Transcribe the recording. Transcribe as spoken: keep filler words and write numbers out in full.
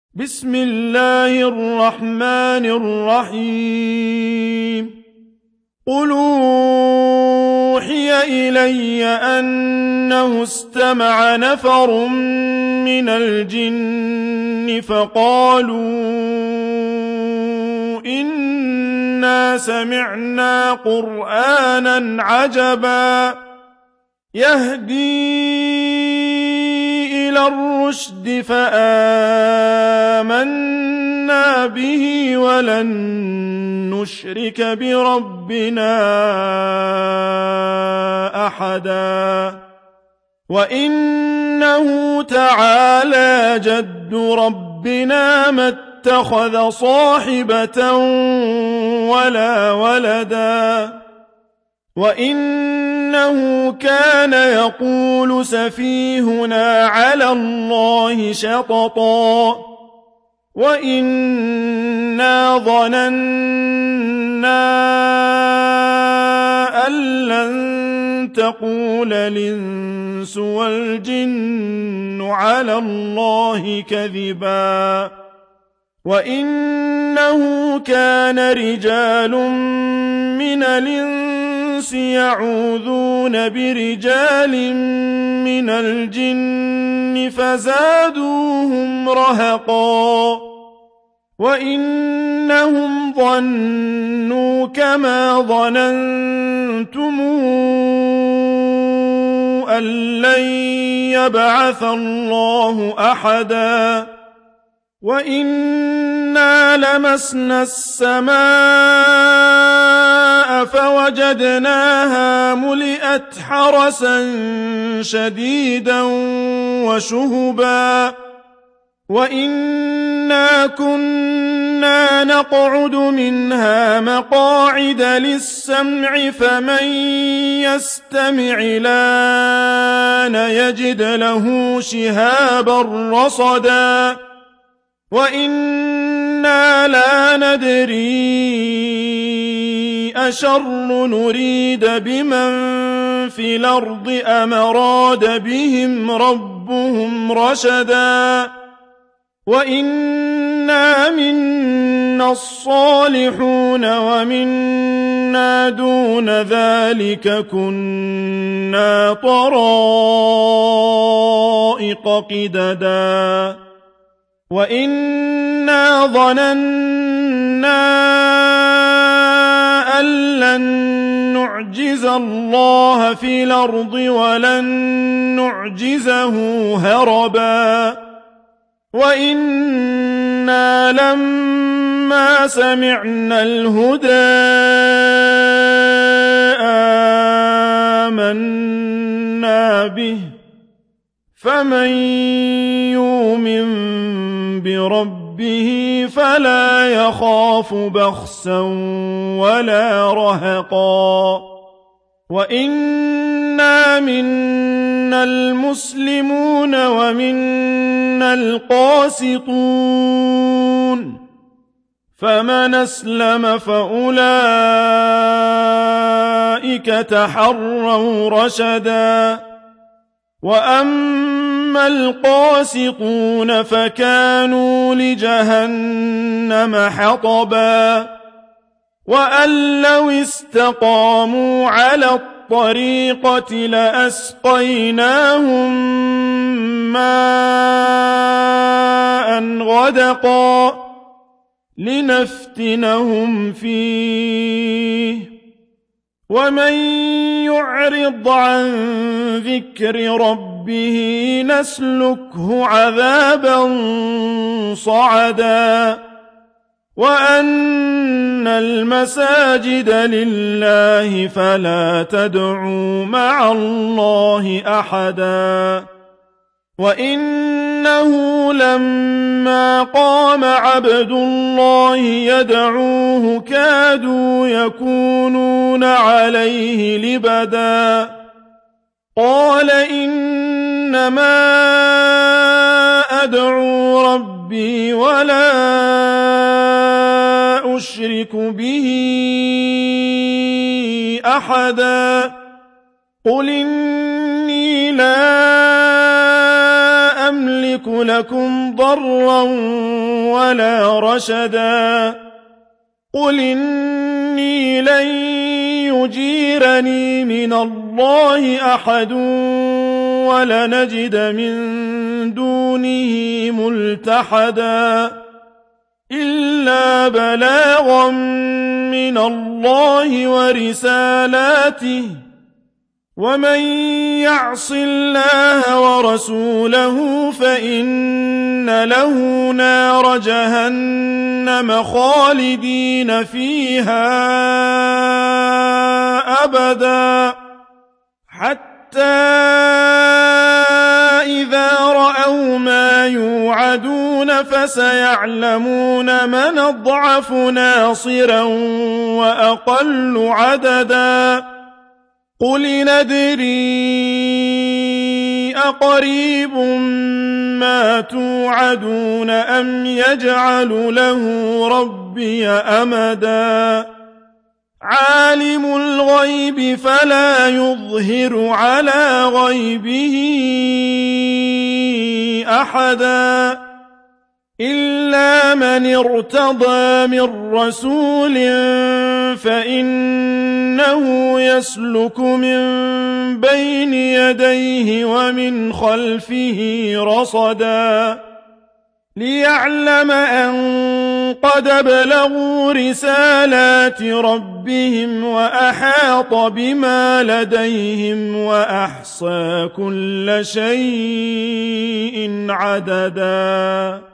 بسم الله الرحمن الرحيم قل أوحي إلي أنه استمع نفر من الجن فقالوا إنا سمعنا قرآنا عجبا يهدي إلى الرشد فآمنا به ولن نشرك بربنا أحدا وإنه تعالى جد ربنا ما اتخذ صاحبة ولا ولدا وإنه كان يقول سفيهنا على الله شططا وإنا ظننا أن لن تقول الإنس والجن على الله كذبا وإنه كان رجال من الإنس يعوذون برجال من الجن فزادوهم رهقا وإنهم ظنوا كما ظننتم أن لن يبعث الله أحدا وإنا لمسنا السماء فوجدناها ملئت حرسا شديدا وشهبا وإنا كنا نقعد منها مقاعد للسمع فمن يستمع الآن يجد له شهابا رصدا وإنا لا ندري أشر نريد بمن في الأرض أم أراد بهم ربهم رشدا وإنا منا الصالحون ومنا دون ذلك كنا طرائق قددا وإنا ظننا أن لن نعجز الله في الأرض ولن نعجزه هربا وإنا لما سمعنا الهدى آمنا به فمن يؤمن بربه فلا يخاف بخسا ولا رهقا وإنا منا المسلمون ومنا القاسطون فمن أسلم فأولئك تحروا رشدا وأما القاسطون فكانوا لجهنم حطبا وأن لو استقاموا على الطريقة لأسقيناهم ماء غدقا لنفتنهم فيه ومن يعرض عن ذكر ربه نسلكه عذابا صعدا وأن المساجد لله فلا تدعوا مع الله أحدا وإنه لما قام عبد الله يدعوه كادوا يكونون عليه لبدا قال إنما أدعو ربي ولا أشرك به أحدا قل إني لا أملك لكم ضرا ولا رشدا قل إني لن يجيرني من الله أحد ولنجد من دونه ملتحدا إلا بلاغا من الله ورسالاته ومن يعص الله ورسوله فإن له نار جهنم خالدين فيها أبدا حتى إذا رأوا ما يوعدون فسيعلمون من أضعف ناصرا وأقل عددا قل ندري أقريب ما توعدون أم يجعل له ربي أمدا عالم الغيب فلا يظهر على غيبه أحدا إلا من ارتضى من رسول فإنه يسلك من بين يديه ومن خلفه رصدا ليعلم أن قد بلغوا رسالات ربهم وأحاط بما لديهم وأحصى كل شيء عددا